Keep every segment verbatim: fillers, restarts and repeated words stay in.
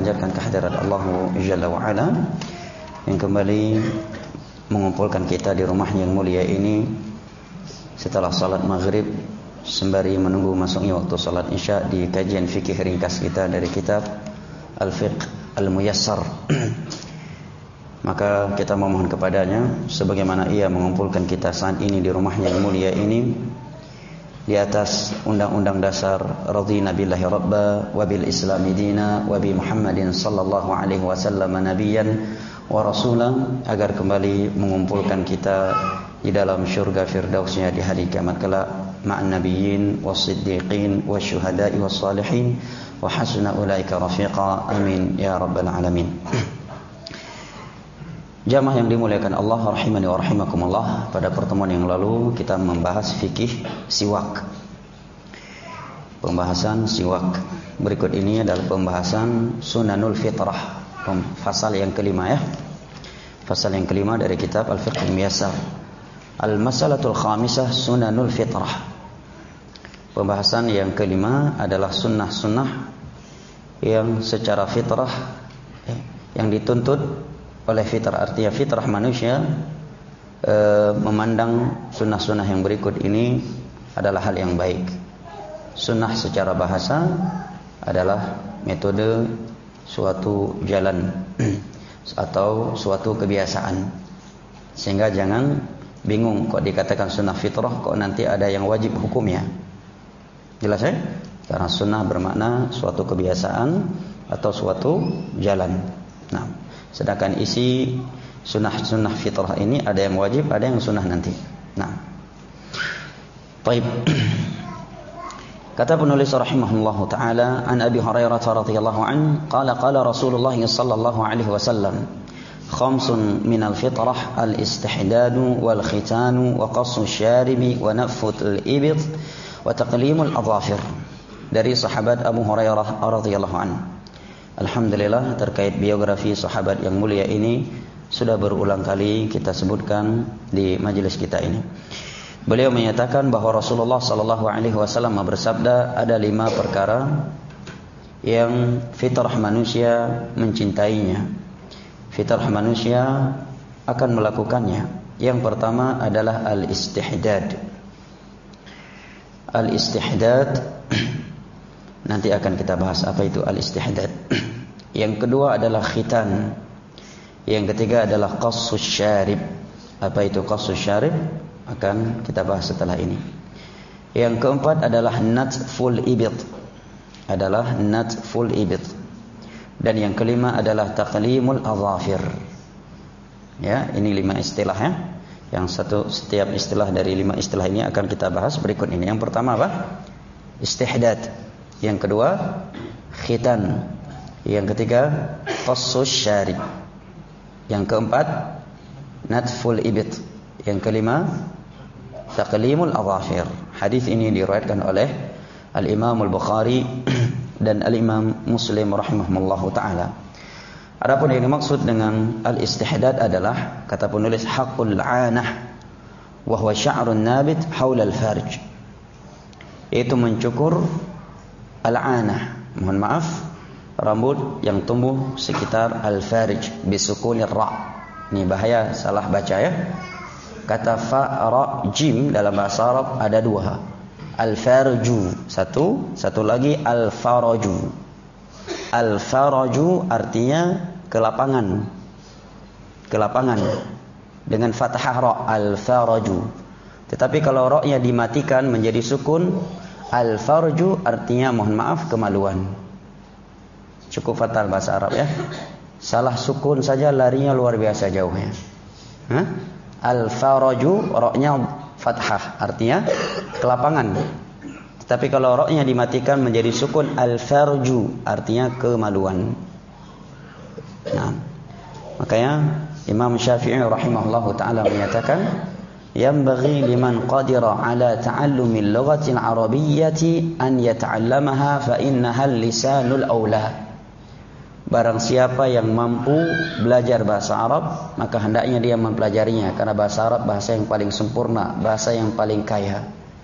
Panjatkan kehadirat Allah Jalla wa Ala yang kembali mengumpulkan kita di rumahnya yang mulia ini setelah salat maghrib sembari menunggu masuknya waktu salat isya di kajian fikih ringkas kita dari kitab Al-Fiqh Al-Muyassar. Maka kita memohon kepadanya sebagaimana ia mengumpulkan kita saat ini di rumahnya yang mulia ini di atas undang-undang dasar radhina billahi rabba wa bil islami dina wa bi Muhammadin sallallahu alaihi wasallam nabiyyan wa rasulan, agar kembali mengumpulkan kita di dalam syurga firdausnya di hari kiamat kelak ma'an nabiyyin was-siddiqin wasyuhada'i was-salihin wa hasuna ulaika rafiqa, amin ya rabbal alamin. Jamaah yang dimuliakan Allah rahimani wa rahimakumullah, pada pertemuan yang lalu kita membahas fikih siwak. Pembahasan siwak berikut ini adalah pembahasan sunanul fitrah, fasal yang kelima ya. Fasal yang kelima dari kitab Al-Fiqh Al-Muyassar. Al-masalatul khamisah sunanul fitrah. Pembahasan yang kelima adalah sunnah-sunnah yang secara fitrah yang dituntut oleh fitrah, artinya fitrah manusia e, memandang sunnah-sunnah yang berikut ini adalah hal yang baik. Sunnah secara bahasa adalah metode suatu jalan atau suatu kebiasaan, sehingga jangan bingung kok dikatakan sunnah fitrah, kok nanti ada yang wajib hukumnya. Jelas ya? Karena sunnah bermakna suatu kebiasaan atau suatu jalan. Nah, sedangkan isi sunnah-sunnah fitrah ini ada yang wajib, ada yang sunnah nanti. Nah, baik. Kata penulis rahimahullahu taala, an Abi Hurairah radhiyallahu an, qala qala Rasulullah sallallahu alaihi wasallam, khamsun minal fitrah al-istihdadu wal khitanu wa qassu syaribi wa nafthul ibit wa taqlimul adhafir. Dari sahabat Abu Hurairah radhiyallahu an. Alhamdulillah, terkait biografi sahabat yang mulia ini sudah berulang kali kita sebutkan di majelis kita ini. Beliau menyatakan bahwa Rasulullah sallallahu alaihi wasallam bersabda, ada lima perkara yang fitrah manusia mencintainya, fitrah manusia akan melakukannya. Yang pertama adalah al-istihdad. Al-istihdad nanti akan kita bahas apa itu al-istihdad. Yang kedua adalah khitan. Yang ketiga adalah qassus syarib. Apa itu qassus syarib? Akan kita bahas setelah ini. Yang keempat adalah natful ibit. Adalah natful ibit. Dan yang kelima adalah taqlimul adhafir. Ya, ini lima istilah ya. Yang satu setiap istilah dari lima istilah ini akan kita bahas berikut ini. Yang pertama apa? Istihdad. Yang kedua khitan. Yang ketiga qassus syarib. Yang keempat natful ibit. Yang kelima taqlimul adhafir. Hadis ini diriwayatkan oleh Al-Imam Al-Bukhari dan Al-Imam Muslim rahimahumullahu taala. Adapun yang dimaksud dengan al-istihdad adalah, kata penulis, haqqul 'anah wa huwa sya'run nabit haula al-farj. Yaitu mencukur al-'anah, mohon maaf, rambut yang tumbuh sekitar al-farj bisukunir ra. Ini bahaya salah baca ya. Kata fa ra jim dalam bahasa Arab ada dua. Al-farju satu, satu lagi al-faraju. Al-faraju artinya kelapangan. Kelapangan dengan fathah ra, al-faraju. Tetapi kalau ra-nya dimatikan menjadi sukun, al-farju artinya mohon maaf kemaluan. Cukup fatal bahasa Arab ya. Salah sukun saja larinya luar biasa jauhnya. Hah? Al-faraju ra-nya fathah artinya kelapangan. Tapi kalau ra-nya dimatikan menjadi sukun, al-farju artinya kemaluan. Nah, makanya Imam Syafi'i rahimahullahu taala menyatakan, yanbaghi liman qadira ala ta'allumil lughatil arabiyyati an yata'allamaha fa innaha lisanul aula. Barang siapa yang mampu belajar bahasa Arab, maka hendaknya dia mempelajarinya, karena bahasa Arab bahasa yang paling sempurna, bahasa yang paling kaya.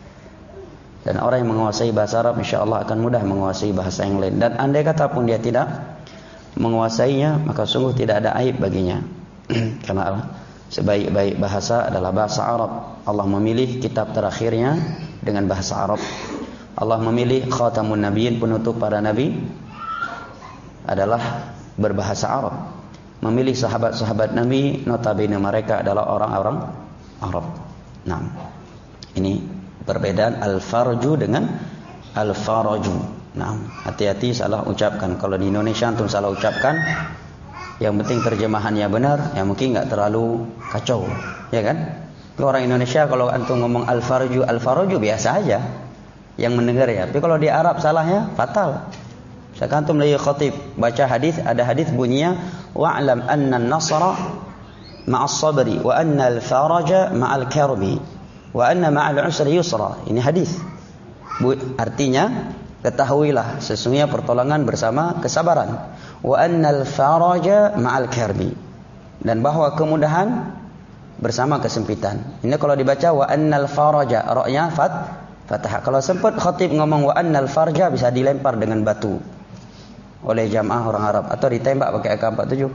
Dan orang yang menguasai bahasa Arab insyaallah akan mudah menguasai bahasa yang lain. Dan andai kata pun dia tidak menguasainya, maka sungguh tidak ada aib baginya. Karena sebaik-baik bahasa adalah bahasa Arab. Allah memilih kitab terakhirnya dengan bahasa Arab. Allah memilih khatamun nabiyyin, penutup para nabi, adalah berbahasa Arab. Memilih sahabat-sahabat Nabi, notabene mereka adalah orang-orang Arab. Nah, ini perbedaan al-farju dengan al-faraju. Nah, hati-hati salah ucapkan. Kalau di Indonesia antum salah ucapkan, yang penting terjemahannya benar, yang mungkin nggak terlalu kacau, ya kan? Orang Indonesia kalau antum ngomong al-farju, al-faraju biasa aja yang mendengar ya. Tapi kalau di Arab salahnya fatal. Sekarang antum lagi khatib baca hadis, ada hadis bunyinya wa'lam anna an-nasra ma'as sabri wa anna al-faraja ma'al karbi wa anna ma'al usri yusra. Ini hadis. Artinya, ketahuilah sesungguhnya pertolongan bersama kesabaran. Wa anna al-faraja ma'al karbi, dan bahwa kemudahan bersama kesempitan. Ini kalau dibaca wa anna al-faraja, ra-nya fat fathah. Kalau sempat khatib ngomong wa anna al-farja, bisa dilempar dengan batu oleh jamaah orang Arab atau ditembak pakai A K empat puluh tujuh.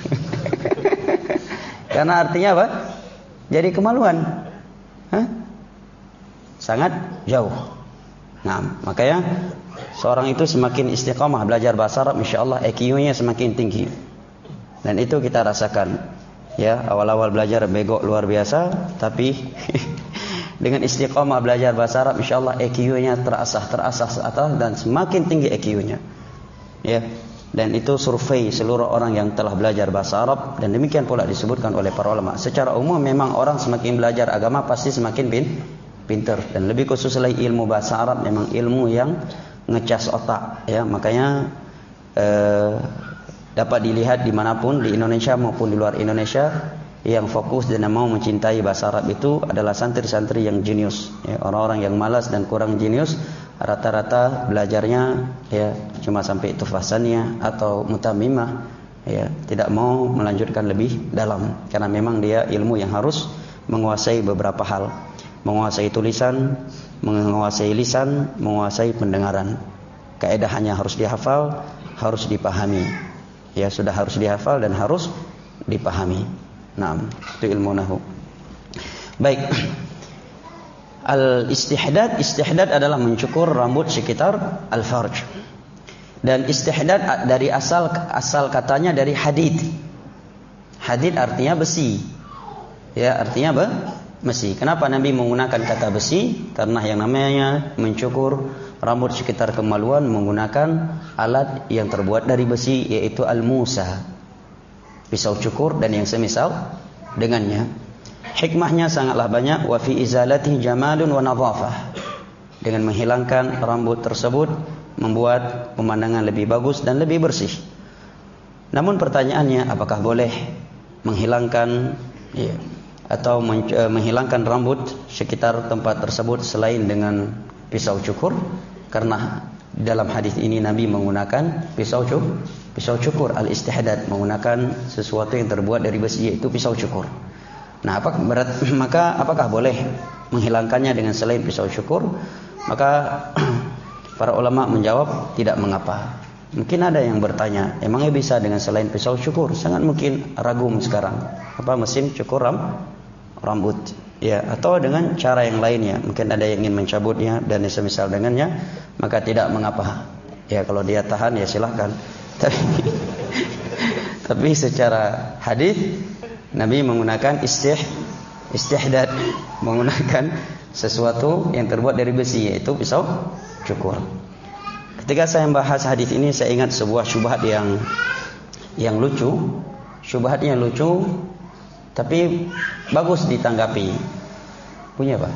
Karena artinya apa? Jadi kemaluan. Hah? Sangat jauh. Nah, makanya seorang itu semakin istiqamah belajar bahasa Arab, insyaallah I Q nya semakin tinggi. Dan itu kita rasakan. Ya, awal-awal belajar begok luar biasa, tapi dengan istiqamah belajar bahasa Arab, insyaallah I Q nya terasah, terasah atas dan semakin tinggi I Q nya. Ya, dan itu survei seluruh orang yang telah belajar bahasa Arab, dan demikian pula disebutkan oleh para ulama. Secara umum memang orang semakin belajar agama pasti semakin bin, pintar, dan lebih khusus lagi ilmu bahasa Arab memang ilmu yang ngecas otak, ya. Makanya eh, dapat dilihat dimanapun, di Indonesia maupun di luar Indonesia, yang fokus dan mau mencintai bahasa Arab itu adalah santri-santri yang jenius, ya. Orang-orang yang malas dan kurang jenius rata-rata belajarnya ya cuma sampai tufasannya atau mutamimah, ya, tidak mau melanjutkan lebih dalam, karena memang dia ilmu yang harus menguasai beberapa hal, menguasai tulisan, menguasai lisan, menguasai pendengaran. Kaedahnya harus dihafal, harus dipahami, ya, sudah harus dihafal dan harus dipahami. Nah, itu ilmu nahwu. Baik. Al-istihdad, istihdad adalah mencukur rambut sekitar al-farj. Dan istihdad dari asal asal katanya dari hadid. Hadid artinya besi. Ya, artinya apa? Besi. Kenapa Nabi menggunakan kata besi? Karena yang namanya mencukur rambut sekitar kemaluan menggunakan alat yang terbuat dari besi, yaitu al-musa, pisau cukur dan yang semisal dengannya. Hikmahnya sangatlah banyak. Wa fi izalatihi jamalun wa nadhafah. Dengan menghilangkan rambut tersebut membuat pemandangan lebih bagus dan lebih bersih. Namun pertanyaannya, apakah boleh menghilangkan ya, atau men, uh, menghilangkan rambut sekitar tempat tersebut selain dengan pisau cukur? Karena dalam hadis ini Nabi menggunakan pisau cukur, pisau cukur al-istihdad, menggunakan sesuatu yang terbuat dari besi, yaitu pisau cukur. Nah, apa, berat, maka apakah boleh menghilangkannya dengan selain pisau cukur? Maka para ulama menjawab tidak mengapa. Mungkin ada yang bertanya, emangnya bisa dengan selain pisau cukur? Sangat mungkin, ragum sekarang. Apa mesin cukur ram, rambut? Ya, atau dengan cara yang lainnya. Mungkin ada yang ingin mencabutnya dan semisal dengannya, maka tidak mengapa. Ya, kalau dia tahan ya silahkan. Tapi, tapi secara hadis Nabi menggunakan istih, istihdad, menggunakan sesuatu yang terbuat dari besi, yaitu pisau cukur. Ketika saya membahas hadis ini, saya ingat sebuah syubhat yang yang lucu. Syubhatnya lucu, tapi bagus ditanggapi. Punya Pak?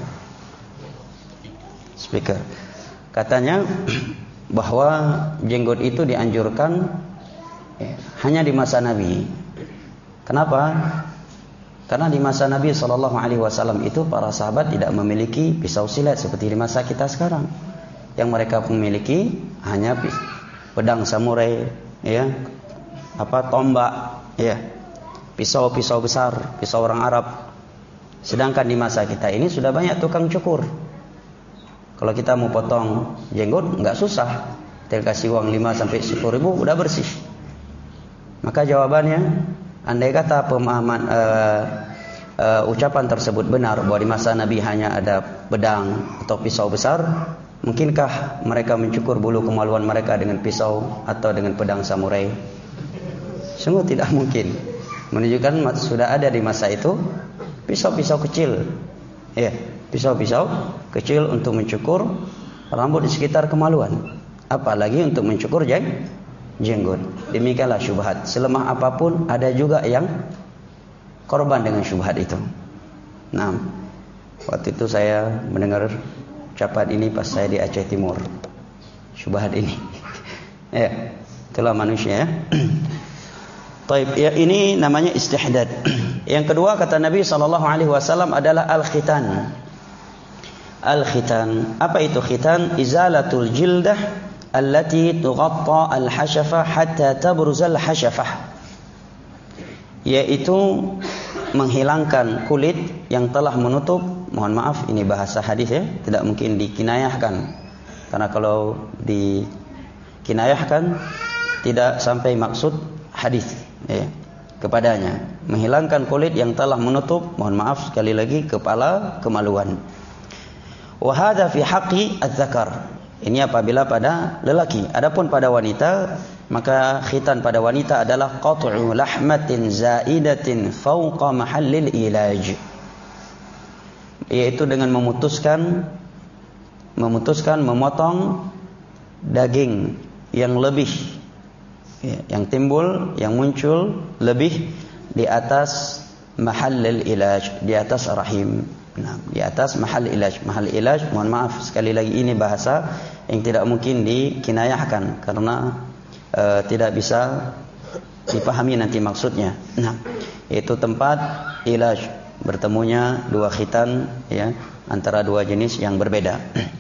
Speaker. Katanya bahwa jenggot itu dianjurkan ya, hanya di masa Nabi. Kenapa? Karena di masa Nabi shallallahu alaihi wasallam itu para sahabat tidak memiliki pisau silet seperti di masa kita sekarang. Yang mereka memiliki hanya pedang samurai, ya, apa tombak, ya, pisau-pisau besar, pisau orang Arab. Sedangkan di masa kita ini sudah banyak tukang cukur. Kalau kita mau potong jenggot nggak susah, tinggal kasih uang lima sampai sepuluh ribu udah bersih. Maka jawabannya, andai kata pemahaman uh, uh, ucapan tersebut benar bahwa di masa Nabi hanya ada pedang atau pisau besar, mungkinkah mereka mencukur bulu kemaluan mereka dengan pisau atau dengan pedang samurai? Sungguh tidak mungkin. Menunjukkan sudah ada di masa itu pisau-pisau kecil, ya, pisau-pisau kecil untuk mencukur rambut di sekitar kemaluan, apalagi untuk mencukur jeng jenggot. Demikianlah syubhat. Selemah apapun ada juga yang korban dengan syubhat itu. Nah, waktu itu saya mendengar ucapan ini pas saya di Aceh Timur. Syubhat ini. Ya, itulah manusia ya. Taib, ya, ini namanya istihdad. Yang kedua kata Nabi sallallahu alaihi wasallam adalah al-khitan. Al-khitan, apa itu khitan? Izalatul jildah allati tughatta al-hashafah hatta tabruzal hashafah. Yaitu menghilangkan kulit yang telah menutup, mohon maaf ini bahasa hadis ya, tidak mungkin dikinayahkan. Karena kalau dikinayahkan tidak sampai maksud hadis ya, kepadanya. Menghilangkan kulit yang telah menutup, mohon maaf sekali lagi, kepala kemaluan. Wa hadza fi haqqi adz-dzakar. Ini apabila pada lelaki. Adapun pada wanita, maka khitan pada wanita adalah qat'u lahmatin zaidatin fawqa mahallil ilaj. Yaitu dengan memutuskan memutuskan memotong daging yang lebih ya, yang timbul, yang muncul lebih di atas mahallil ilaj, di atas rahim. Nah, di atas mahal ilaj. Mahal ilaj, mohon maaf sekali lagi ini bahasa yang tidak mungkin dikinayahkan karena e, tidak bisa dipahami nanti maksudnya. Nah, yaitu tempat ilaj, bertemunya dua khitan ya, antara dua jenis yang berbeda.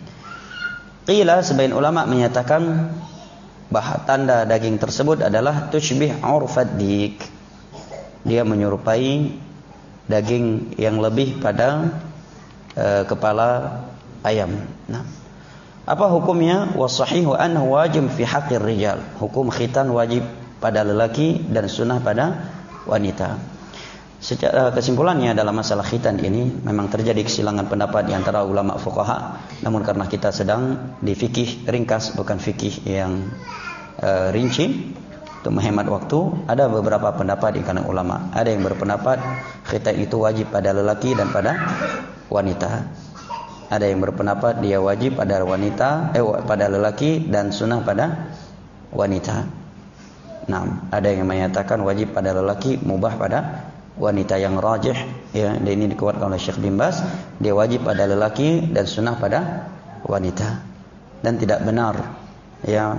Qila, sebagian ulama menyatakan bahwa tanda daging tersebut adalah tushbih urfad dik. Dia menyerupai daging yang lebih pada e, kepala ayam. Nah, apa hukumnya? Wasahihu annahu wajib fi haqqir rijal. Hukum khitan wajib pada lelaki dan sunnah pada wanita. Secara kesimpulannya dalam masalah khitan ini memang terjadi kesilangan pendapat di antara ulama fuqaha. Namun karena kita sedang di fikih ringkas bukan fikih yang e, rinci, untuk menghemat waktu, ada beberapa pendapat di kalangan ulama. Ada yang berpendapat khitan itu wajib pada lelaki dan pada wanita. Ada yang berpendapat dia wajib pada wanita, eh pada lelaki dan sunnah pada wanita. Nah, ada yang menyatakan wajib pada lelaki, mubah pada wanita. Yang rajih ya, dan ini dikuatkan oleh Syekh bin Baz, dia wajib pada lelaki dan sunnah pada wanita. Dan tidak benar ya,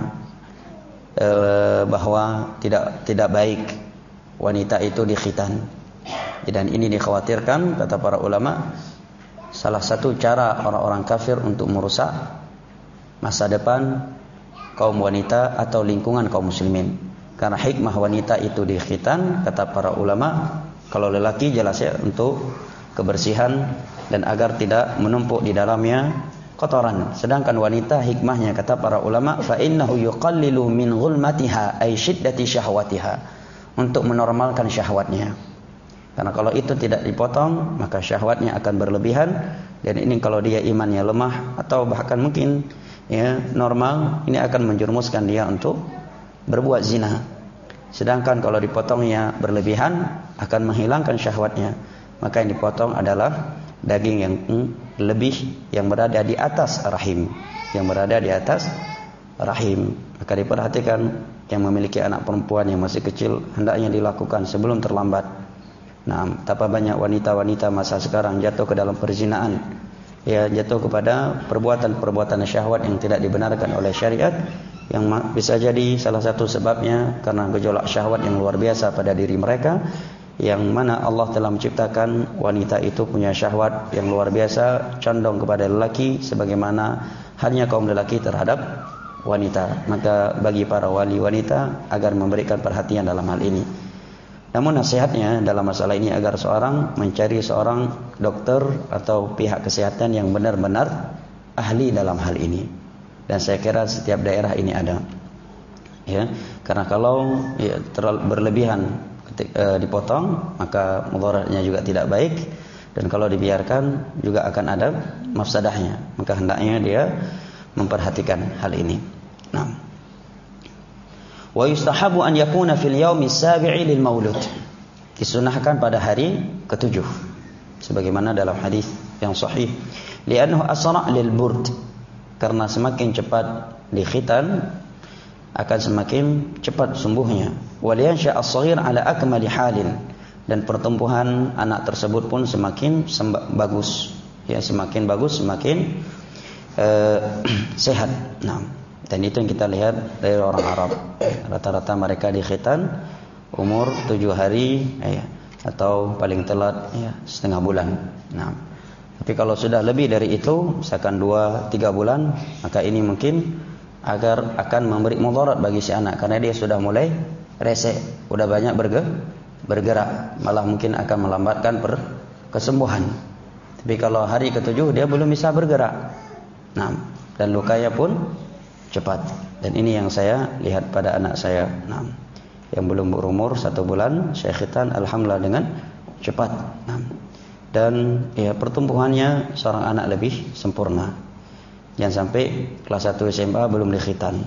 bahwa tidak tidak baik wanita itu dikhitan. Dan ini dikhawatirkan, kata para ulama, salah satu cara orang-orang kafir untuk merusak masa depan kaum wanita atau lingkungan kaum muslimin. Karena hikmah wanita itu dikhitan, kata para ulama, kalau lelaki jelas ya untuk kebersihan dan agar tidak menumpuk di dalamnya kotoran. Sedangkan wanita hikmahnya, kata para ulama, fa innahu yuqallilu min ghulmatiha ay shiddati syahwatiha, untuk menormalkan syahwatnya. Karena kalau itu tidak dipotong, maka syahwatnya akan berlebihan, dan ini kalau dia imannya lemah atau bahkan mungkin ya normal, ini akan menjerumuskan dia untuk berbuat zina. Sedangkan kalau dipotongnya berlebihan akan menghilangkan syahwatnya. Maka yang dipotong adalah daging yang lebih, yang berada di atas rahim, yang berada di atas rahim. Maka diperhatikan yang memiliki anak perempuan yang masih kecil, hendaknya dilakukan sebelum terlambat. Nah, betapa banyak wanita-wanita masa sekarang jatuh ke dalam perzinaan, ya, jatuh kepada perbuatan-perbuatan syahwat yang tidak dibenarkan oleh syariat, yang bisa jadi salah satu sebabnya karena gejolak syahwat yang luar biasa pada diri mereka, yang mana Allah telah menciptakan wanita itu punya syahwat yang luar biasa, condong kepada lelaki sebagaimana halnya kaum lelaki terhadap wanita. Maka bagi para wali wanita agar memberikan perhatian dalam hal ini. Namun nasihatnya dalam masalah ini agar seorang mencari seorang dokter atau pihak kesehatan yang benar-benar ahli dalam hal ini. Dan saya kira setiap daerah ini ada. ya. Karena kalau ya, terlalu berlebihan ketika, e, dipotong, maka mudaratnya juga tidak baik, dan kalau dibiarkan juga akan ada mafsadahnya. Maka hendaknya dia memperhatikan hal ini. Nah, wa yustahabu an yakuna fil yaumi sabi'i lil maulud. Disunahkan pada hari ketujuh, sebagaimana dalam hadis yang sahih, li'annahu asra' lil burd, karena semakin cepat dikhitan akan semakin cepat sembuhnya. Waliyansha as-saghir ala akmali halin, dan pertumbuhan anak tersebut pun semakin bagus, ya, semakin bagus, semakin uh, sehat. Nah, dan itu yang kita lihat dari orang Arab, rata-rata mereka dikhitan umur tujuh hari, ya, atau paling telat ya, setengah bulan. Nah, tapi kalau sudah lebih dari itu, misalkan dua tiga bulan, maka ini mungkin agar akan memberi mudarat bagi si anak, karena dia sudah mulai resek, sudah banyak bergerak, malah mungkin akan melambatkan per kesembuhan. Tapi kalau hari ketujuh dia belum bisa bergerak, nah, dan lukanya pun cepat. Dan ini yang saya lihat pada anak saya, nah, yang belum berumur satu bulan, saya khitan alhamdulillah dengan cepat. Nah, dan ya, pertumbuhannya seorang anak lebih sempurna. Jangan sampai kelas satu S M A belum dikhitan.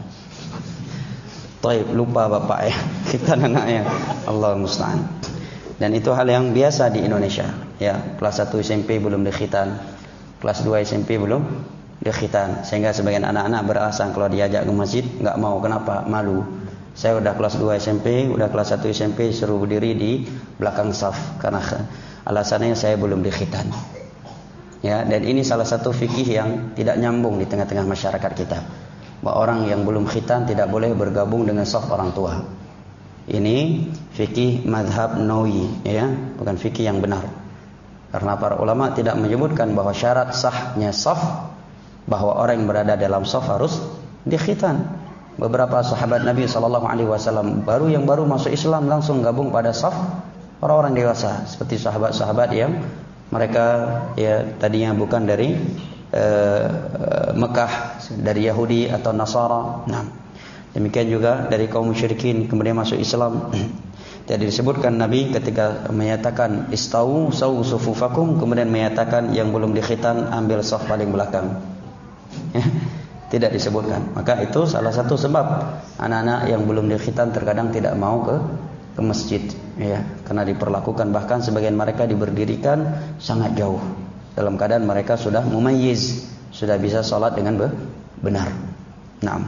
Taib, lupa bapak ya, khitan anaknya. Allah musta'an. Dan itu hal yang biasa di Indonesia. Ya, kelas satu S M P belum dikhitan, kelas dua S M P belum dikhitan, sehingga sebagian anak-anak beralasan kalau diajak ke masjid nggak mau. Kenapa? Malu. Saya udah kelas dua S M P, udah kelas satu S M P, suruh berdiri di belakang saf karena alasannya saya belum dikhitan. Ya, dan ini salah satu fikih yang tidak nyambung di tengah-tengah masyarakat kita, bahwa orang yang belum khitan tidak boleh bergabung dengan saf orang tua. Ini fikih madhab Nawawi, ya, bukan fikih yang benar. Karena para ulama tidak menyebutkan bahwa syarat sahnya saf, bahwa orang yang berada dalam saf harus dikhitan. Beberapa sahabat Nabi shallallahu alaihi wasallam baru yang baru masuk Islam langsung gabung pada saf orang-orang dewasa, seperti sahabat-sahabat yang mereka ya tadinya bukan dari uh, Mekah, dari Yahudi atau Nasara. Nah, demikian juga dari kaum musyrikin kemudian masuk Islam. Jadi disebutkan Nabi ketika menyatakan istau sawu sufufakum, kemudian menyatakan yang belum dikhitan ambil saf paling belakang. Ya, tidak disebutkan. Maka itu salah satu sebab anak-anak yang belum dikhitan terkadang tidak mau ke ke masjid, ya, karena diperlakukan, bahkan sebagian mereka diberdirikan sangat jauh dalam keadaan mereka sudah mumayyiz, sudah bisa salat dengan benar. Naam.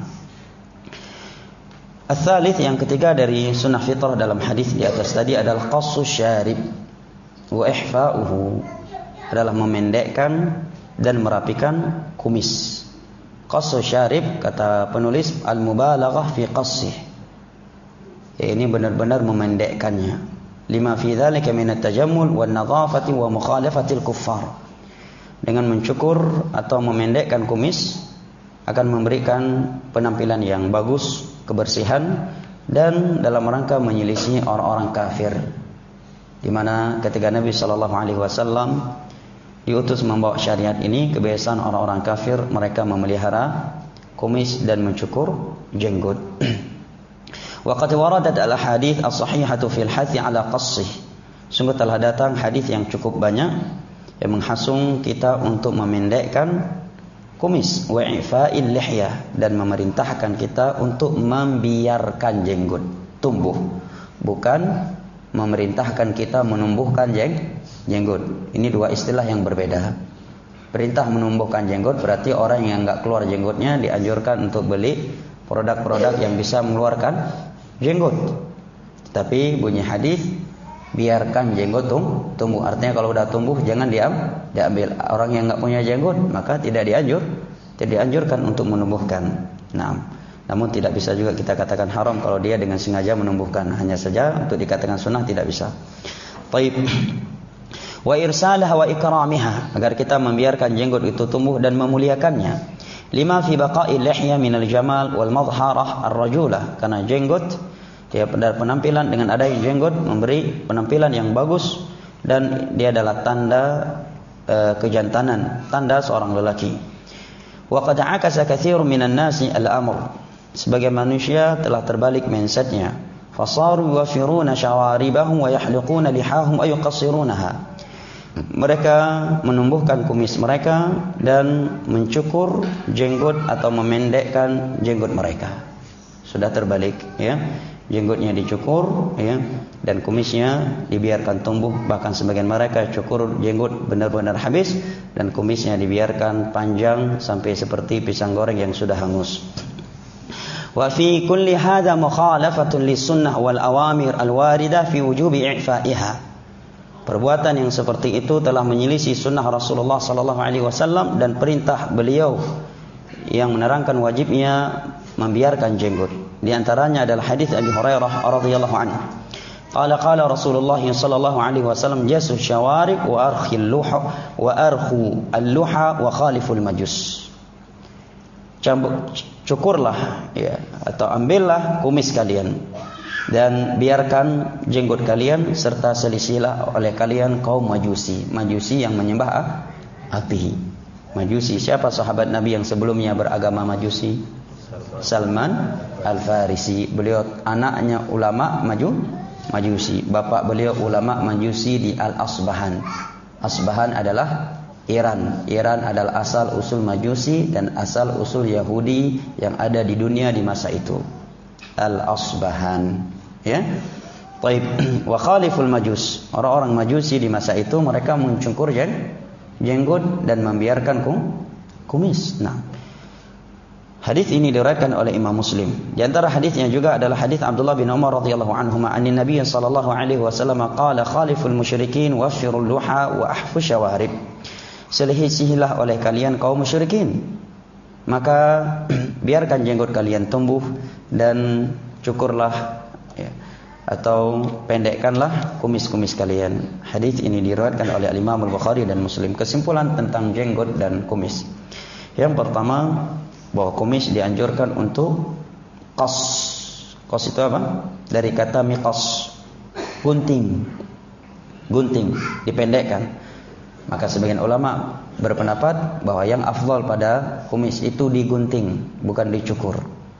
Ats-tsalits, yang ketiga dari sunnah fitrah dalam hadis di atas tadi adalah qassus syarib wa ihfa'uhu, adalah memendekkan dan merapikan kumis. Qassus syarib, kata penulis, al-mubalaghah fi qassih, ya, ini benar-benar memendekkannya. Lima fi dzalika min at-tajammul wan nadhafati wa mukhalafatil kuffar. Dengan mencukur atau memendekkan kumis akan memberikan penampilan yang bagus, kebersihan, dan dalam rangka menyelisih orang-orang kafir. Di mana ketika Nabi sallallahu alaihi wasallam diutus membawa syariat ini, kebiasaan orang-orang kafir mereka memelihara kumis dan mencukur jenggot. Wa qad waradat al-hadits as-sahihatu fil hathi ala qassih. Sungguh telah datang hadis yang cukup banyak yang menghasung kita untuk memendekkan kumis, wa ifa'il lihyah, dan memerintahkan kita untuk membiarkan jenggot tumbuh, bukan memerintahkan kita menumbuhkan jeng jenggot. Ini dua istilah yang berbeda. Perintah menumbuhkan jenggot berarti orang yang enggak keluar jenggotnya dianjurkan untuk beli produk-produk yang bisa mengeluarkan jenggot. Tapi bunyi hadis biarkan jenggot tumbuh. Artinya kalau udah tumbuh jangan diam, diambil. Orang yang enggak punya jenggot maka tidak dianjur, tidak dianjurkan untuk menumbuhkan. Nah, namun tidak bisa juga kita katakan haram kalau dia dengan sengaja menumbuhkan. Hanya saja untuk dikatakan sunnah tidak bisa. Baik. Wa irsalaha wa ikramiha, agar kita membiarkan jenggot itu tumbuh dan memuliakannya. Lima fi baqa'il lihya minal jamal wal madharah ar-rajulah, karena jenggot dia pada penampilan, dengan adanya jenggot memberi penampilan yang bagus dan dia adalah tanda uh, kejantanan, tanda seorang lelaki. Wa qad akasa katsirun minan nasi al-amr, sebagai manusia telah terbalik mindsetnya. Fasaru yuwafiruna syawaribahum wa yahliquna lihahum ay yuqassirunaha. Mereka menumbuhkan kumis mereka dan mencukur jenggot atau memendekkan jenggot mereka. Sudah terbalik, ya. Jenggotnya dicukur, ya, dan kumisnya dibiarkan tumbuh. Bahkan sebagian mereka cukur jenggot benar-benar habis dan kumisnya dibiarkan panjang sampai seperti pisang goreng yang sudah hangus. Wa fi kulli hadha mukhalafatun lis-sunnah wal awamir al-warida fi wujubi i'fa'iha. Perbuatan yang seperti itu telah menyelisih sunnah Rasulullah sallallahu alaihi wasallam dan perintah beliau yang menerangkan wajibnya membiarkan jenggot. Di antaranya adalah hadis Abi Hurairah radhiyallahu anhu. Qala qala Rasulullah sallallahu alaihi wasallam jasu syawarib wa arkhil luha wa arkhu al-luha wa khaliful majus. Cukurlah, ya, atau ambillah kumis kalian dan biarkan jenggot kalian serta selisilah oleh kalian kaum Majusi. Majusi yang menyembah api. Majusi, siapa sahabat Nabi yang sebelumnya beragama Majusi? Salman Al-Farisi. Beliau anaknya ulama maju Majusi. Bapak beliau ulama Majusi di Al-Asbahan. Asbahan adalah Iran. Iran adalah asal usul Majusi dan asal usul Yahudi yang ada di dunia di masa itu. Al-Asbahan, ya. Baik. Wa khaliful majus. Orang-orang Majusi di masa itu mereka mencukur jenggot dan membiarkan kumis. Nah, hadis ini diriwayatkan oleh Imam Muslim. Di antara hadisnya juga adalah hadis Abdullah bin Umar radhiyallahu anhuma anna Nabi sallallahu alaihi wasallam qala khaliful musyrikin wafirul luha wa ahfu syawarib. Selisihilah oleh kalian kaum musyrikin, maka biarkan jenggot kalian tumbuh dan cukurlah, ya, atau pendekkanlah kumis-kumis kalian. Hadis ini diriwayatkan oleh Imam Al-Bukhari dan Muslim. Kesimpulan tentang jenggot dan kumis. Yang pertama, bahwa kumis dianjurkan untuk qas. Qas itu apa? Dari kata miqas, gunting. Gunting, dipendekkan. Maka sebagian ulama berpendapat bahwa yang afdal pada kumis itu digunting, bukan dicukur.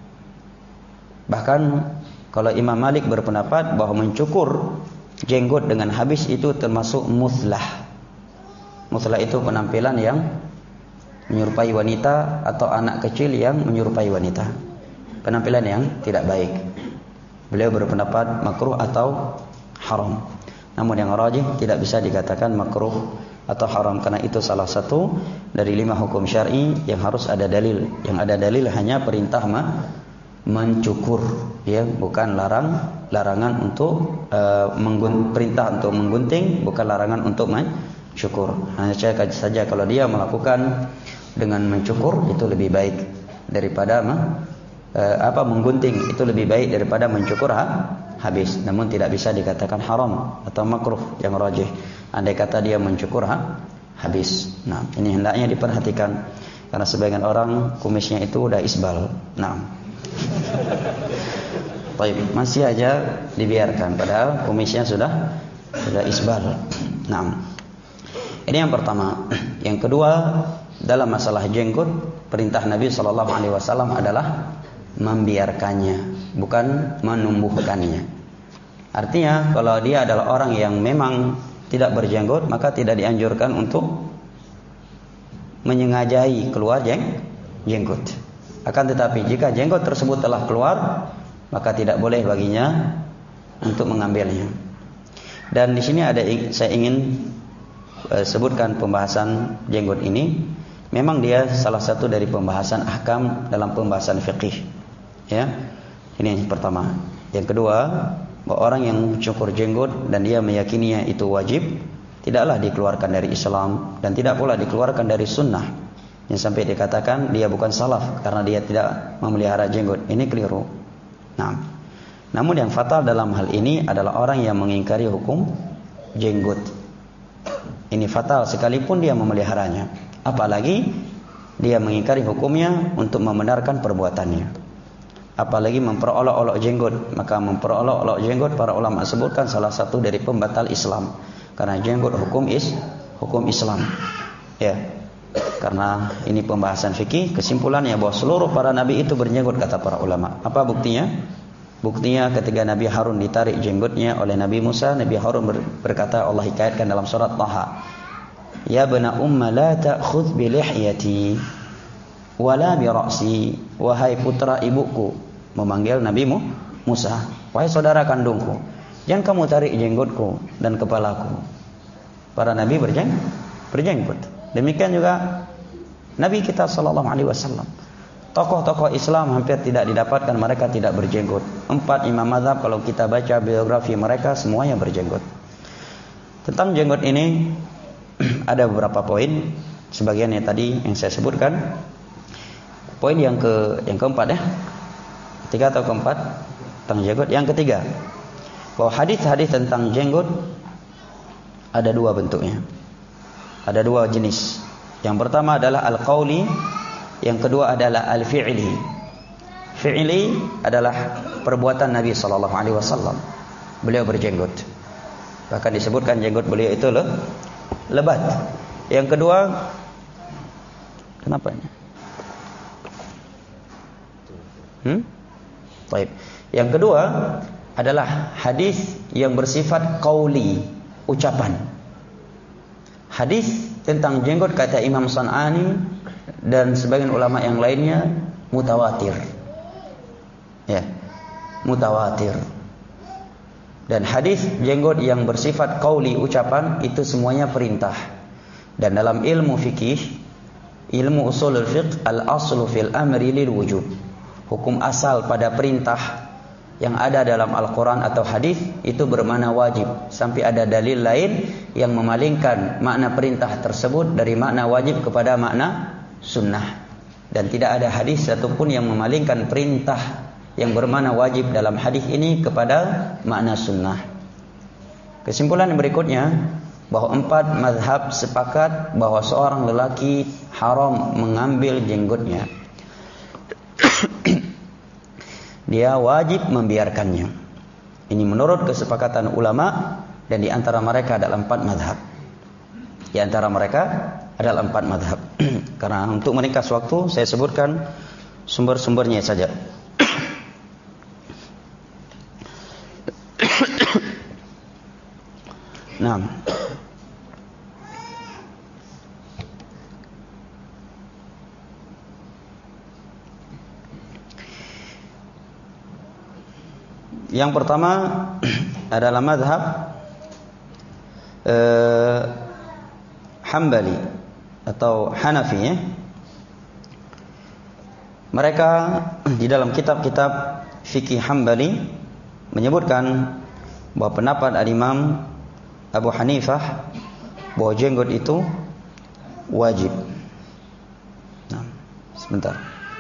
Bahkan kalau Imam Malik berpendapat bahwa mencukur jenggot dengan habis itu termasuk muthlah. Muthlah itu penampilan yang menyerupai wanita atau anak kecil yang menyerupai wanita. Penampilan yang tidak baik. Beliau berpendapat makruh atau haram. Namun yang rajih tidak bisa dikatakan makruh atau haram, karena itu salah satu dari lima hukum syar'i yang harus ada dalil. Yang ada dalil hanya perintah mah mencukur, ya, bukan larang larangan untuk uh, menggun, perintah untuk menggunting, bukan larangan untuk mencukur. Hanya saja kalau dia melakukan dengan mencukur itu lebih baik daripada mah, uh, apa menggunting itu lebih baik daripada mencukur ha, habis. Namun tidak bisa dikatakan haram atau makruh yang rajih. Andai kata dia mencukur ha, habis. Nah, ini hendaknya diperhatikan karena sebagian orang kumisnya itu udah isbal. Nah, baik, masih aja dibiarkan padahal kumisnya sudah sudah isbal. Nah, ini yang pertama. Yang kedua, dalam masalah jenggot, perintah Nabi Shallallahu Alaihi Wasallam adalah membiarkannya, bukan menumbuhkannya. Artinya, kalau dia adalah orang yang memang tidak berjenggot, maka tidak dianjurkan untuk menyengajai keluar jeng, jenggot. Akan tetapi jika jenggot tersebut telah keluar, maka tidak boleh baginya untuk mengambilnya. Dan di sini ada saya ingin uh, sebutkan pembahasan jenggot ini. Memang dia salah satu dari pembahasan ahkam dalam pembahasan fiqih. Ya, ini yang pertama. Yang kedua, bahwa orang yang mencukur jenggot dan dia meyakininya itu wajib, tidaklah dikeluarkan dari Islam dan tidak pula dikeluarkan dari sunnah. Yang sampai dikatakan dia bukan salaf karena dia tidak memelihara jenggot. Ini keliru. Nah, namun yang fatal dalam hal ini adalah orang yang mengingkari hukum jenggot. Ini fatal sekalipun dia memeliharanya. Apalagi dia mengingkari hukumnya untuk membenarkan perbuatannya. Apalagi memperolok-olok jenggot. Maka memperolok-olok jenggot para ulama sebutkan salah satu dari pembatal Islam. Karena jenggot hukum is hukum Islam. Ya. Karena ini pembahasan fikih, kesimpulannya bahwa seluruh para nabi itu berjenggot kata para ulama. Apa buktinya? Buktinya ketika Nabi Harun ditarik jenggotnya oleh Nabi Musa, Nabi Harun berkata, Allah hikayatkan dalam surat Taha, ya bana umma la ta'khudh bi lihyati wala bi ra'si, wahai putra ibuku, memanggil Nabi Musa, wahai saudara kandungku, jangan kamu tarik jenggotku dan kepalaku. Para nabi berjeng berjenggot. Demikian juga Nabi kita sallallahu alaihi wasallam. Tokoh-tokoh Islam hampir tidak didapatkan mereka tidak berjenggot. Empat imam mazhab kalau kita baca biografi mereka semuanya berjenggot. Tentang jenggot ini ada beberapa poin, sebagiannya tadi yang saya sebutkan. Poin yang ke yang keempat ya. Ketiga atau keempat tentang jenggot. Yang ketiga, bahwa hadis-hadis tentang jenggot ada dua bentuknya. Ada dua jenis. Yang pertama adalah al-qauli, yang kedua adalah al-fi'li. Fi'li adalah perbuatan Nabi sallallahu alaihi wasallam. Beliau berjenggot. Bahkan disebutkan jenggot beliau itu le, lebat. Yang kedua, kenapa ini? Hmm? Baik. Yang kedua adalah hadis yang bersifat qauli, ucapan. Hadis tentang jenggot kata Imam San'ani dan sebagian ulama yang lainnya mutawatir. Ya, mutawatir. Dan hadis jenggot yang bersifat qauli, ucapan, itu semuanya perintah. Dan dalam ilmu fikih, ilmu ushulul fiqh, al-aslu fil amri lil wujub. Hukum asal pada perintah yang ada dalam Al-Quran atau hadis itu bermakna wajib, sampai ada dalil lain yang memalingkan makna perintah tersebut dari makna wajib kepada makna sunnah. Dan tidak ada hadis satupun yang memalingkan perintah yang bermakna wajib dalam hadis ini kepada makna sunnah. Kesimpulan yang berikutnya, bahwa empat mazhab sepakat bahwa seorang lelaki haram mengambil jenggotnya. Dia wajib membiarkannya. Ini menurut kesepakatan ulama, dan di antara mereka adalah empat mazhab. Di antara mereka adalah empat mazhab. Karena untuk meringkas waktu, saya sebutkan sumber-sumbernya saja. Nah, yang pertama adalah mazhab eh, Hambali atau Hanafi ya. Mereka di dalam kitab-kitab fikih Hambali menyebutkan bahwa pendapat al-Imam Abu Hanifah bahwa jenggot itu wajib. Nah, sebentar.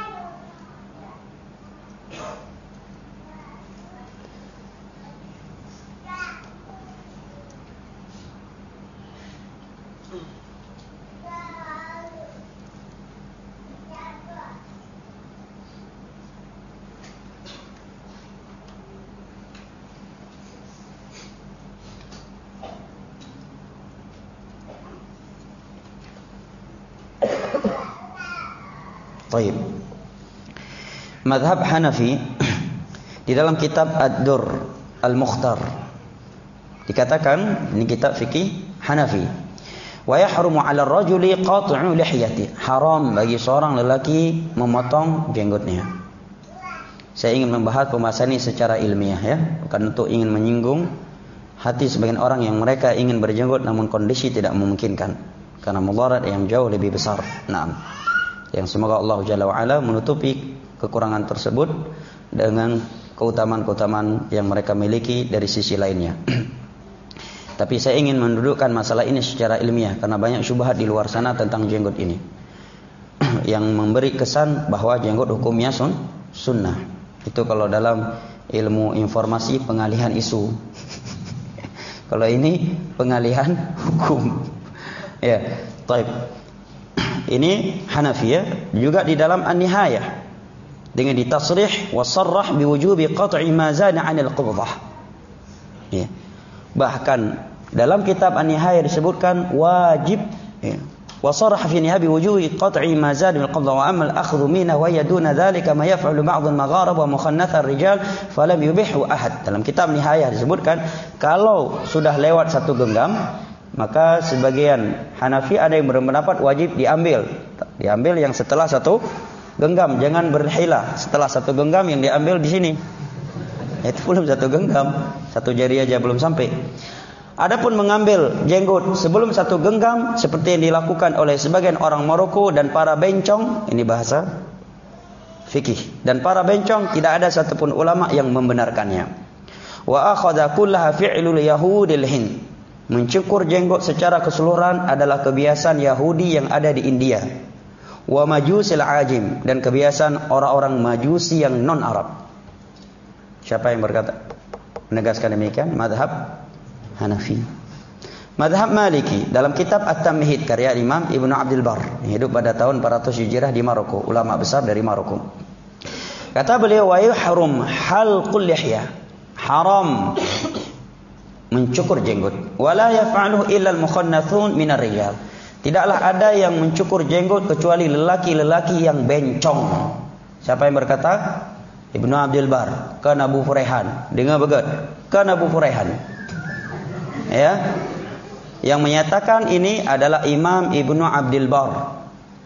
Baik. Mazhab Hanafi di dalam kitab Ad-Dur Al-Mukhtar dikatakan, ini kitab fikih Hanafi, wa yahrumu 'ala ar-rajuli qat'u lihyati, haram bagi seorang lelaki memotong jenggotnya. Saya ingin membahas pembahasan ini secara ilmiah ya, bukan untuk ingin menyinggung hati sebagian orang yang mereka ingin berjenggot namun kondisi tidak memungkinkan karena mudarat yang jauh lebih besar. Naam. Yang semoga Allah Jalla wa'ala menutupi kekurangan tersebut dengan keutamaan-keutamaan yang mereka miliki dari sisi lainnya. Tapi saya ingin mendudukkan masalah ini secara ilmiah karena banyak syubhat di luar sana tentang jenggot ini yang memberi kesan bahwa jenggot hukumnya sun, sunnah. Itu kalau dalam ilmu informasi pengalihan isu. Kalau ini pengalihan hukum. Ya, baik. Ini Hanafiyah juga di dalam An-Nihayah dengan ditasrih wa sarrah biwujubi qat'i ma zana 'anil qubdah. Ya. Bahkan dalam kitab An-Nihayah disebutkan wajib ya, Wa saraha fi nihabi wujuhi qat'i ma zad bil qabda wa amma al-akhdhu minhu wa yaduna dhalika ma yaf'alu ba'd al-magharib wa mukhannath ar-rijal falam yubihu ahad. Dalam kitab Nihayah disebutkan kalau sudah lewat satu genggam maka sebagian Hanafi ada yang berpendapat wajib diambil. Diambil yang setelah satu genggam, jangan berhilah. Setelah satu genggam yang diambil di sini. Itu belum satu genggam, satu jari aja belum sampai. Adapun mengambil jenggot sebelum satu genggam seperti yang dilakukan oleh sebagian orang Maroko dan para bencong, ini bahasa fikih. Dan para bencong tidak ada satupun ulama yang membenarkannya. Wa akhadha kullaha fi'lul yahudil Hind. Mencukur jenggot secara keseluruhan adalah kebiasaan Yahudi yang ada di India. Wa majusil ajim, dan kebiasaan orang-orang Majusi yang non Arab. Siapa yang berkata menegaskan demikian? Mazhab Hanafi. Mazhab Maliki dalam kitab At-Tamhid karya Imam Ibnu Abdul Barr, hidup pada tahun empat ratus Hijrah di Maroko, ulama besar dari Maroko. Kata beliau, wa yuhrum halqul lihya, haram mencukur jenggot. Wala yaf'aluhu illa al-mukhannathun minar rijal. Tidaklah ada yang mencukur jenggot kecuali lelaki-lelaki yang bencong. Siapa yang berkata? Ibnu Abdul Barr, kan Abu Furaihan. Dengar begat, kan Abu Furaihan. Ya, yang menyatakan ini adalah Imam Ibnu Abdul Barr.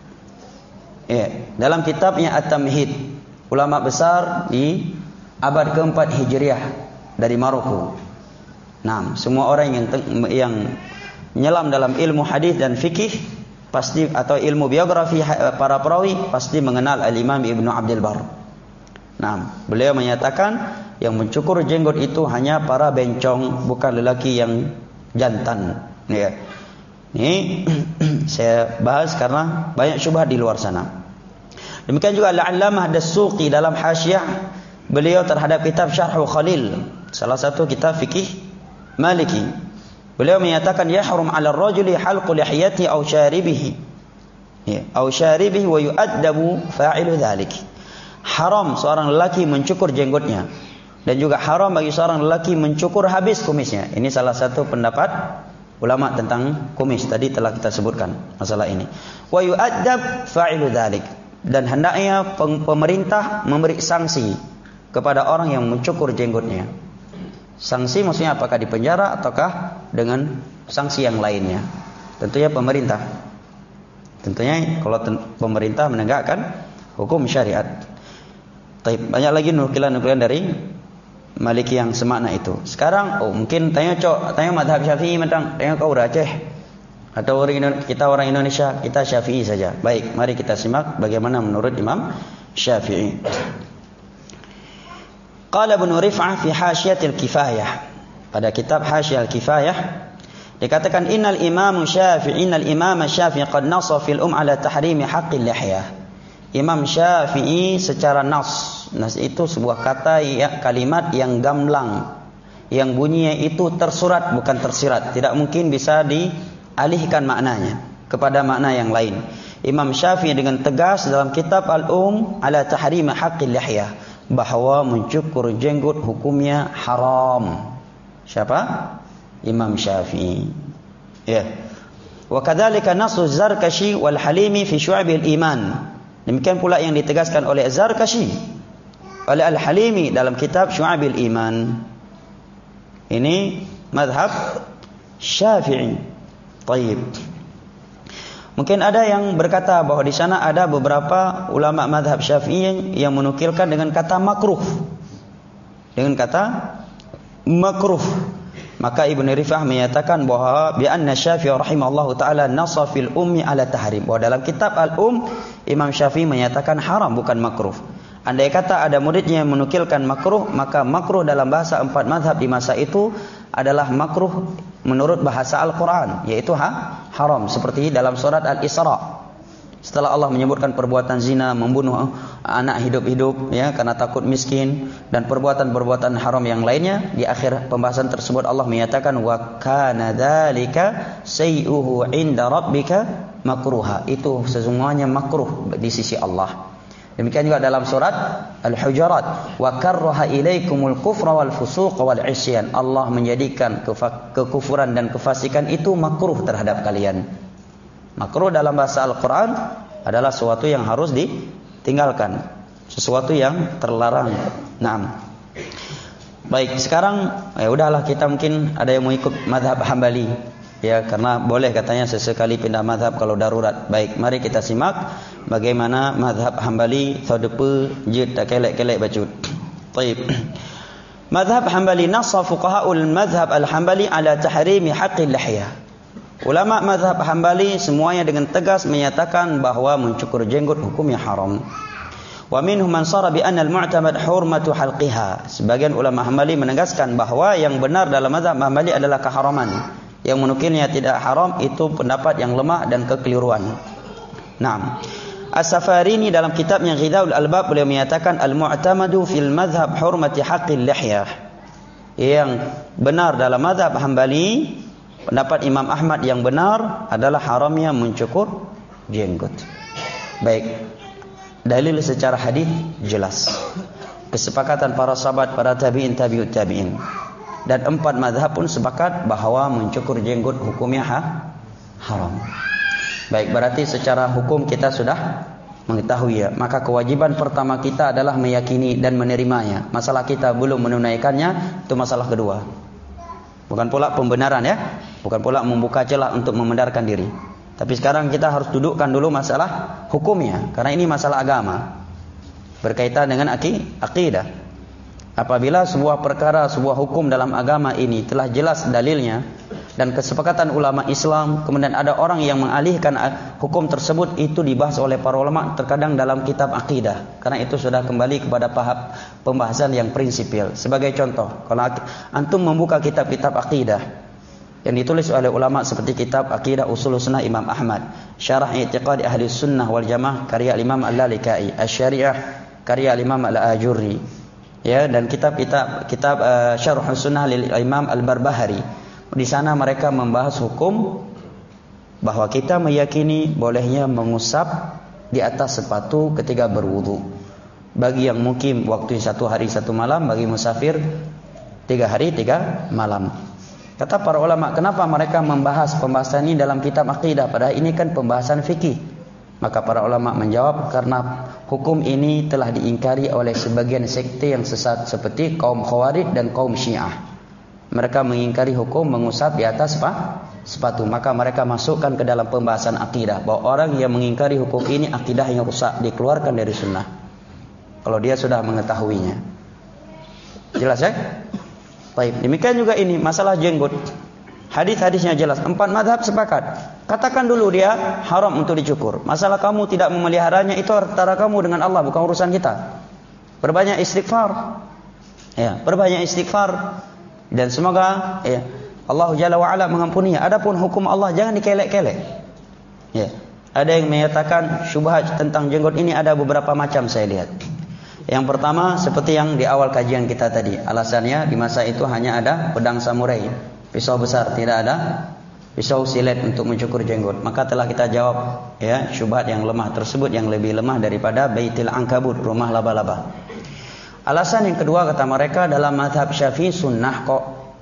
Ya, dalam kitabnya At-Tamhid, ulama besar di abad keempat Hijriah dari Maroko. Nah, semua orang yang yang menyelam dalam ilmu hadis dan fikih pasti, atau ilmu biografi para perawi pasti mengenal Al-Imam Ibnu Abdul Barr. Nah, beliau menyatakan yang mencukur jenggot itu hanya para bencong, bukan lelaki yang jantan. Ya. Ini saya bahas karena banyak syubhat di luar sana. Demikian juga Al-Allamah Ad-Dasuqi dalam hasyiah beliau terhadap kitab Syarh Khalil, salah satu kitab fikih Maliki. Beliau menyatakan yahrum 'ala ar-rajuli halqu lihiyatihi aw syaribihi. Ya, aw syaribihi wa yu'addabu fa'ilu dzalik. Haram seorang lelaki mencukur jenggotnya, dan juga haram bagi seorang lelaki mencukur habis kumisnya. Ini salah satu pendapat ulama tentang kumis, tadi telah kita sebutkan masalah ini. Wa yu'addab fa'ilu dzalik, dan hendaknya pemerintah memberi sanksi kepada orang yang mencukur jenggotnya. Sanksi maksudnya apakah dipenjara ataukah dengan sanksi yang lainnya? Tentunya pemerintah. Tentunya kalau pemerintah menegakkan hukum syariat. Banyak lagi nukilan-nukilan dari Maliki yang semakna itu. Sekarang, oh mungkin tanya cok, tanya mazhab Syafi'i mentang, tanya kau udah Aceh atau orang kita orang Indonesia, kita Syafi'i saja. Baik, mari kita simak bagaimana menurut Imam Syafi'i. Qala Ibnu Rif'ah fi Hasyiatil Kifayah. Pada kitab Hasyiyah Al-Kifayah dikatakan innal Imam Syafi'i innal Imam Syafi'i qad nassa fil um ala tahrimi haqqil lihyah. Imam Syafi'i secara nas, nas itu sebuah kata ya, kalimat yang gamblang, yang bunyinya itu tersurat bukan tersirat, tidak mungkin bisa dialihkan maknanya kepada makna yang lain. Imam Syafi'i dengan tegas dalam kitab Al-Um ala tahrimi haqqil lihyah, bahwa mencukur jenggot hukumnya haram. Siapa? Imam Syafi'i. Ya. Wa kadzalika nasu Zarkashi wal Halimi fi Syu'abil Iman. Demikian pula yang ditegaskan oleh Zarkashi, oleh Al-Halimi dalam kitab Syu'abil Iman. Ini mazhab Syafi'i. Taib. Mungkin ada yang berkata bahwa di sana ada beberapa ulama mazhab Syafi'i yang menukilkan dengan kata makruh. Dengan kata makruh. Maka Ibnu Rif'ah menyatakan bahwa bi anna Syafi'i rahimahullahu taala nassa fil ummi ala tahrim. Bahwa dalam kitab Al-Um Imam Syafi'i menyatakan haram bukan makruh. Andai kata ada muridnya yang menukilkan makruh, maka makruh dalam bahasa empat mazhab di masa itu adalah makruh menurut bahasa Al-Qur'an, yaitu ha, haram, seperti dalam surat Al-Isra. Setelah Allah menyebutkan perbuatan zina, membunuh anak hidup-hidup ya karena takut miskin, dan perbuatan-perbuatan haram yang lainnya, di akhir pembahasan tersebut Allah menyatakan wa kana dzalika sayuhu 'inda rabbika makruha. Itu sesungguhnya makruh di sisi Allah. Demikian juga dalam surat Al-Hujurat, wa karraha ilaikumul kufra wal fusuqa wal 'isyan. Allah menjadikan kekufuran dan kefasikan itu makruh terhadap kalian. Makruh dalam bahasa Al-Quran adalah sesuatu yang harus ditinggalkan, sesuatu yang terlarang. Naam. Baik, sekarang ya udahlah, kita mungkin ada yang mau ikut mazhab Hambali, ya, karena boleh katanya sesekali pindah mazhab kalau darurat. Baik, mari kita simak bagaimana mazhab Hambali thadepe je tak kelek-kelek bacut. Baik. Mazhab Hambali, nassa fuqaha'ul mazhab al-Hambali ala tahrimi haqqil lihyah. Ulama mazhab Hambali semuanya dengan tegas menyatakan bahwa mencukur jenggot hukumnya haram. Wa minhum man sara bi anna al-mu'tamad hurmatu halqiha. Sebagian ulama Hambali menegaskan bahwa yang benar dalam mazhab Hambali adalah keharaman. Yang menukilnya tidak haram itu pendapat yang lemah dan kekeliruan. Naam. As-Safarini dalam kitabnya Ghidhaul Albab beliau menyatakan al-mu'tamadu fil madhab hurmati haqqil lihyah. Yang benar dalam mazhab Hambali, pendapat Imam Ahmad yang benar adalah haramnya mencukur jenggot. Baik. Dalil secara hadis jelas. Kesepakatan para sahabat, para tabi'in, tabi'ut tabi'in. Dan empat mazhab pun sepakat bahawa mencukur jenggot hukumnya ha? haram. Baik, berarti secara hukum kita sudah mengetahui ya. Maka kewajiban pertama kita adalah meyakini dan menerimanya. Masalah kita belum menunaikannya, itu masalah kedua. Bukan pula pembenaran ya. Bukan pula membuka celah untuk membenarkan diri. Tapi sekarang kita harus dudukkan dulu masalah hukumnya. Karena ini masalah agama. Berkaitan dengan akidah. Apabila sebuah perkara, sebuah hukum dalam agama ini telah jelas dalilnya dan kesepakatan ulama Islam, kemudian ada orang yang mengalihkan hukum tersebut, itu dibahas oleh para ulama terkadang dalam kitab akidah. Karena itu sudah kembali kepada paham pembahasan yang prinsipil. Sebagai contoh, kalau antum membuka kitab-kitab akidah yang ditulis oleh ulama seperti kitab Aqidah Ushul Sunnah Imam Ahmad, Syarah I'tiqad Ahli Sunnah wal Jamaah karya Imam Al-Lalikai, Asy-Syari'ah karya Imam Al-Ajurri, ya, dan kitab-kitab kitab uh, Syarh Sunnah lil Imam Al-Barbahari. Di sana mereka membahas hukum bahwa kita meyakini bolehnya mengusap di atas sepatu ketika berwudu. Bagi yang mukim waktu satu hari satu malam, bagi musafir tiga hari tiga malam. Kata para ulama, kenapa mereka membahas pembahasan ini dalam kitab akidah, padahal ini kan pembahasan fikih? Maka para ulama menjawab, karena hukum ini telah diingkari oleh sebagian sekte yang sesat seperti kaum Khawarij dan kaum Syiah. Mereka mengingkari hukum mengusap di atas apa? sepatu. Maka mereka masukkan ke dalam pembahasan akidah bahwa orang yang mengingkari hukum ini akidahnya rusak, dikeluarkan dari sunnah kalau dia sudah mengetahuinya. Jelas ya? Baik, demikian juga ini masalah jenggot. Hadis-hadisnya jelas. Empat mazhab sepakat. Katakan dulu dia haram untuk dicukur. Masalah kamu tidak memeliharanya itu antara kamu dengan Allah, bukan urusan kita. Perbanyak istighfar. Ya, perbanyak istighfar dan semoga ya Allah Jalla wa Ala mengampuninya. Adapun hukum Allah jangan dikelek-kelek. Ya. Ada yang menyatakan syubhat tentang jenggot ini ada beberapa macam saya lihat. Yang pertama seperti yang di awal kajian kita tadi, alasannya di masa itu hanya ada pedang samurai, pisau besar, tidak ada pisau silet untuk mencukur jenggot. Maka telah kita jawab ya syubhat yang lemah tersebut, yang lebih lemah daripada baitil ankabut, rumah laba-laba. Alasan yang kedua kata mereka, dalam mazhab Syafi'i sunnah kok.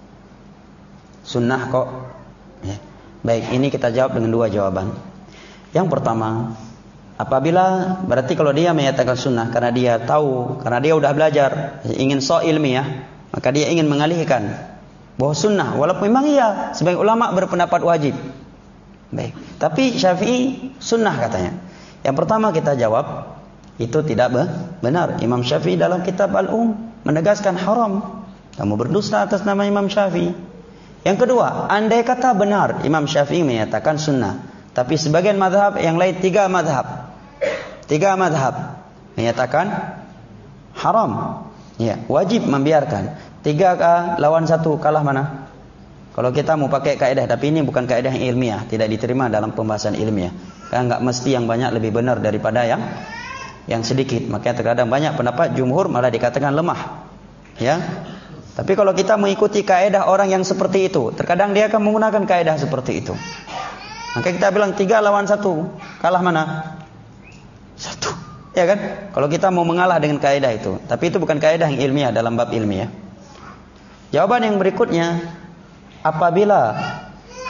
Sunnah kok. Ya. Baik, ini kita jawab dengan dua jawaban. Yang pertama, apabila berarti kalau dia menyatakan sunnah karena dia tahu, karena dia sudah belajar, ingin so ilmiah, maka dia ingin mengalihkan bahwa sunnah, walaupun memang iya sebagian ulama berpendapat wajib. Baik, tapi Syafi'i sunnah katanya. Yang pertama kita jawab itu tidak benar. Imam Syafi'i dalam kitab Al-Um menegaskan haram. Kamu berdusta atas nama Imam Syafi'i. Yang kedua, andai kata benar Imam Syafi'i menyatakan sunnah, tapi sebagian mazhab yang lain, tiga mazhab Tiga mazhab menyatakan haram, ya, wajib membiarkan. Tiga lawan satu, kalah mana? Kalau kita mau pakai kaidah, tapi ini bukan kaidah yang ilmiah, tidak diterima dalam pembahasan ilmiah. Karena enggak mesti yang banyak lebih benar daripada yang yang sedikit. Makanya terkadang banyak pendapat jumhur malah dikatakan lemah. Ya. Tapi kalau kita mengikuti kaidah orang yang seperti itu, terkadang dia akan menggunakan kaidah seperti itu. Maka kita bilang tiga lawan satu, kalah mana? Satu, ya kan? Kalau kita mau mengalah dengan kaidah itu, tapi itu bukan kaidah yang ilmiah dalam bab ilmiah. Jawaban yang berikutnya, apabila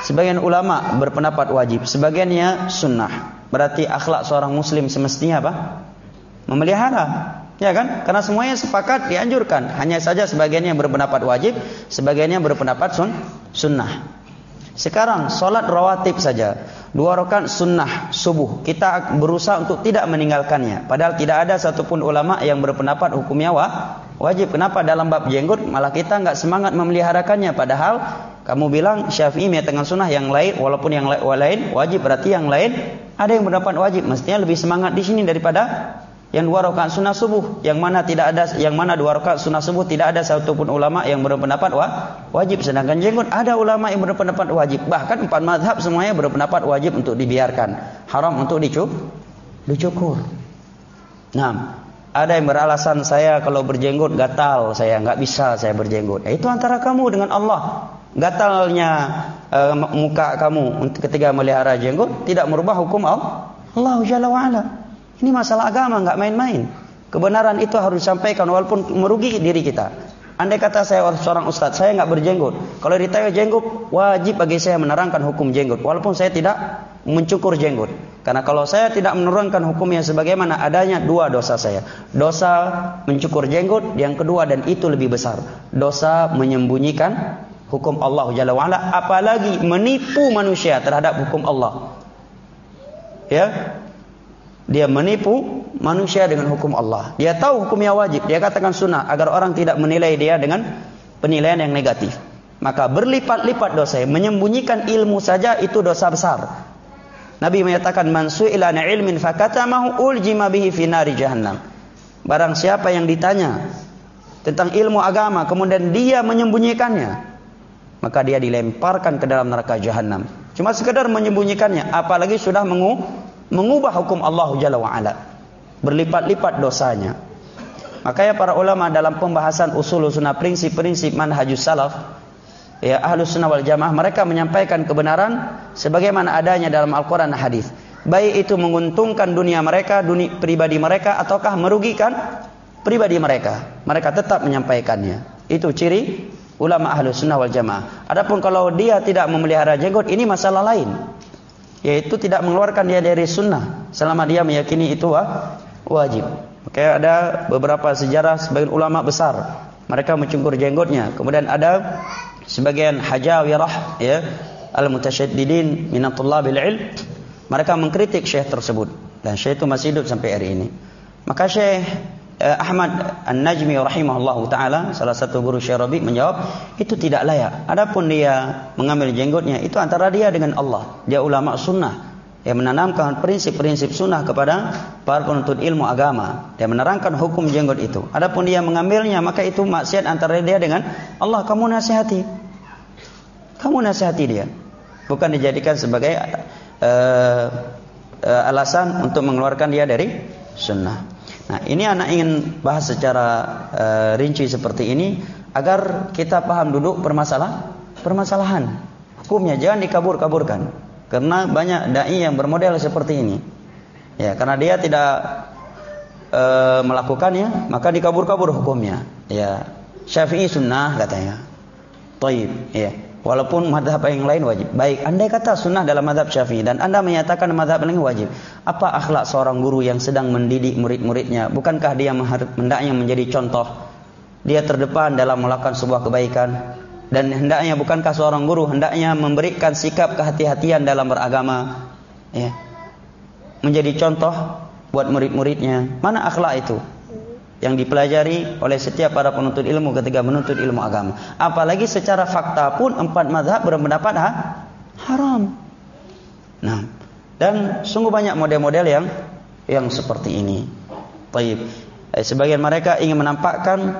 Sebagian ulama berpendapat wajib, sebagiannya sunnah. Berarti akhlak seorang muslim semestinya apa? Memelihara, ya kan? Karena semuanya sepakat dianjurkan. Hanya saja sebagiannya berpendapat wajib, sebagiannya berpendapat sun sunnah. Sekarang solat rawatib saja, dua rakaat sunnah subuh, kita berusaha untuk tidak meninggalkannya. Padahal tidak ada satupun ulama yang berpendapat hukumnya wajib. Kenapa dalam bab jenggot malah kita nggak semangat memeliharakannya? Padahal kamu bilang Syafi'i menyatakan sunnah, yang lain walaupun yang lain wajib, berarti yang lain ada yang berpendapat wajib. Mestinya lebih semangat di sini daripada yang dua rakaat sunnah subuh, yang mana tidak ada, yang mana dua rakaat sunnah subuh tidak ada satupun ulama yang berpendapat wajib. Sedangkan jenggot ada ulama yang berpendapat wajib. Bahkan empat mazhab semuanya berpendapat wajib untuk dibiarkan, haram untuk dicukur. Nah, ada yang beralasan saya kalau berjenggot gatal, saya nggak bisa saya berjenggot. Eh, itu antara kamu dengan Allah. Gatalnya uh, muka kamu ketika melihara jenggot tidak merubah hukum Allah. Allah Jalla wa Ala. Ini masalah agama, nggak main-main. Kebenaran itu harus disampaikan walaupun merugi diri kita. Andai kata saya seorang ustadz, saya nggak berjenggot. Kalau ditanya jenggot, wajib bagi saya menerangkan hukum jenggot, walaupun saya tidak mencukur jenggot. Karena kalau saya tidak menerangkan hukumnya sebagaimana adanya, dua dosa saya. Dosa mencukur jenggot, yang kedua dan itu lebih besar, dosa menyembunyikan hukum Allah Jalla wa Ala, apalagi menipu manusia terhadap hukum Allah. Ya. Dia menipu manusia dengan hukum Allah. Dia tahu hukumnya wajib, dia katakan sunnah agar orang tidak menilai dia dengan penilaian yang negatif. Maka berlipat-lipat dosa. Menyembunyikan ilmu saja itu dosa besar. Nabi menyatakan man su'ila an ilmin fakatamahu uljima bihi fi nari jahannam. Barang siapa yang ditanya tentang ilmu agama kemudian dia menyembunyikannya, maka dia dilemparkan ke dalam neraka jahanam. Cuma sekedar menyembunyikannya, apalagi sudah mengu mengubah hukum Allah Jalla wa Ala, berlipat-lipat dosanya. Makanya para ulama dalam pembahasan usul sunnah, prinsip-prinsip manhajus salaf, ya ahlus sunnah wal jamaah, mereka menyampaikan kebenaran sebagaimana adanya dalam Al-Quran dan hadis. Baik itu menguntungkan dunia mereka, dunia pribadi mereka, ataukah merugikan pribadi mereka, mereka tetap menyampaikannya. Itu ciri ulama ahlus sunnah wal jamaah. Adapun kalau dia tidak memelihara jenggot, ini masalah lain, yaitu tidak mengeluarkan dia dari sunnah selama dia meyakini itu wajib. Oke, ada beberapa sejarah sebagian ulama besar mereka mencukur jenggotnya. Kemudian ada sebagian hajawirah, ya, al-mutasyaddidin minatullabil ilm, mereka mengkritik syekh tersebut, dan syekh itu masih hidup sampai hari ini. Maka Syekh eh, Ahmad An-Najmi rahimahullahu taala, salah satu guru Syekh Rabi, menjawab itu tidak layak. Adapun dia mengambil jenggotnya itu antara dia dengan Allah. Dia ulama sunnah yang menanamkan prinsip-prinsip sunnah kepada para penuntut ilmu agama. Dia menerangkan hukum jenggot itu. Adapun dia mengambilnya, maka itu maksiat antara dia dengan Allah. Kamu nasihati, kamu nasihati dia, bukan dijadikan sebagai uh, uh, alasan untuk mengeluarkan dia dari sunnah. Nah, ini anak ingin bahas secara uh, rinci seperti ini agar kita paham duduk permasalah permasalahan hukumnya, jangan dikabur-kaburkan. Karena banyak dai yang bermodel seperti ini. Ya, karena dia tidak e, melakukannya, maka dikabur-kabur hukumnya. Ya, Syafi'i sunnah katanya. Thayyib, ya. Walaupun mazhab yang lain wajib. Baik, andai kata sunnah dalam mazhab Syafi'i dan Anda menyatakan mazhab lain wajib, apa akhlak seorang guru yang sedang mendidik murid-muridnya? Bukankah dia hendaknya menjadi contoh? Dia terdepan dalam melakukan sebuah kebaikan. Dan hendaknya, bukankah seorang guru hendaknya memberikan sikap kehati-hatian dalam beragama, ya, menjadi contoh buat murid-muridnya? Mana akhlak itu yang dipelajari oleh setiap para penuntut ilmu ketika menuntut ilmu agama? Apalagi secara fakta pun empat mazhab berpendapat ha? haram. Nah, dan sungguh banyak model-model yang yang seperti ini. Baik, sebagian mereka ingin menampakkan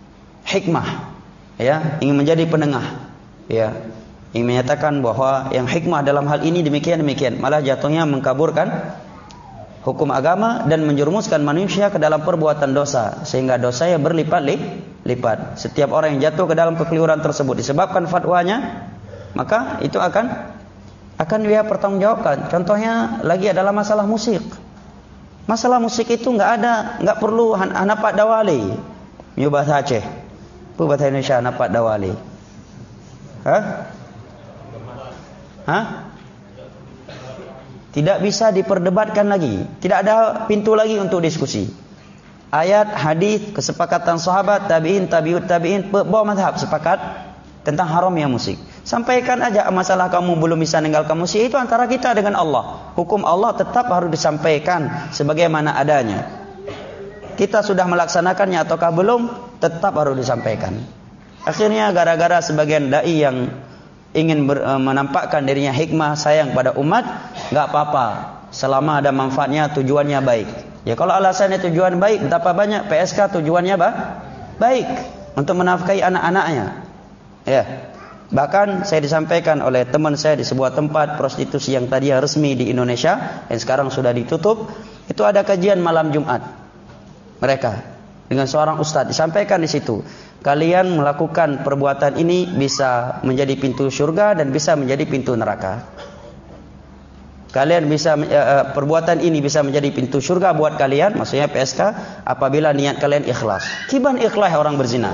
hikmah, ya, ingin menjadi penengah, ya, ingin menyatakan bahwa yang hikmah dalam hal ini demikian demikian, malah jatuhnya mengkaburkan hukum agama dan menjerumuskan manusia ke dalam perbuatan dosa, sehingga dosanya berlipat-lipat. Setiap orang yang jatuh ke dalam kekeliruan tersebut disebabkan fatwanya, maka itu akan akan dia pertanggungjawabkan. Contohnya lagi adalah masalah musik. Masalah musik itu nggak ada, nggak perlu hanapat dawali, nyubah Aceh. Bahasa Indonesia napak dawali. Hah? Hah? Tidak bisa diperdebatkan lagi. Tidak ada pintu lagi untuk diskusi. Ayat, hadis, kesepakatan sahabat, tabi'in, tabi'ut tabi'in, bawa mazhab sepakat tentang haramnya musik. Sampaikan aja masalah kamu belum bisa meninggalkan musik, itu antara kita dengan Allah. Hukum Allah tetap harus disampaikan sebagaimana adanya. Kita sudah melaksanakannya ataukah belum, tetap harus disampaikan. Akhirnya gara-gara sebagian dai yang ingin ber, menampakkan dirinya hikmah, sayang pada umat, nggak apa-apa selama ada manfaatnya, tujuannya baik. Ya kalau alasannya tujuan baik, betapa banyak P S K tujuannya bah? baik untuk menafkahi anak-anaknya. Ya, bahkan saya disampaikan oleh teman saya di sebuah tempat prostitusi yang tadinya resmi di Indonesia dan sekarang sudah ditutup, itu ada kajian malam Jumat mereka dengan seorang ustadz, disampaikan di situ, kalian melakukan perbuatan ini bisa menjadi pintu surga dan bisa menjadi pintu neraka. Kalian bisa uh, perbuatan ini bisa menjadi pintu surga buat kalian, maksudnya P S K, apabila niat kalian ikhlas. Kiban ikhlas orang berzina.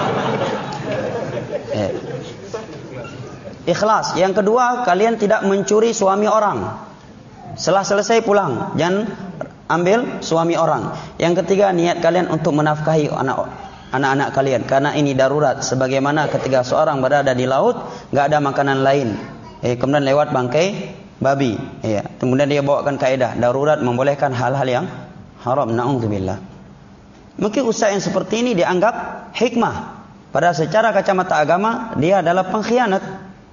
eh. Ikhlas. Yang kedua, kalian tidak mencuri suami orang. Setelah selesai pulang, jangan ambil suami orang. Yang ketiga, niat kalian untuk menafkahi anak anak-anak kalian, karena ini darurat. Sebagaimana ketika seorang berada di laut, nggak ada makanan lain, eh, kemudian lewat bangkai babi, ya. Kemudian dia bawakan kaidah darurat membolehkan hal-hal yang haram. Na'udzubillah. Mungkin usaha yang seperti ini dianggap hikmah, padahal secara kacamata agama dia adalah pengkhianat,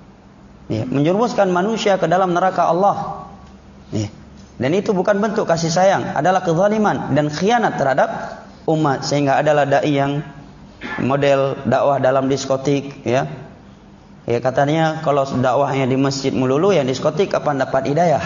ya, menjerumuskan manusia ke dalam neraka Allah, ya. Dan itu bukan bentuk kasih sayang, adalah kezaliman dan khianat terhadap umat. Sehingga adalah dai yang model dakwah dalam diskotik, ya. Ya katanya kalau dakwahnya di masjid melulu, yang diskotik kapan dapat hidayah?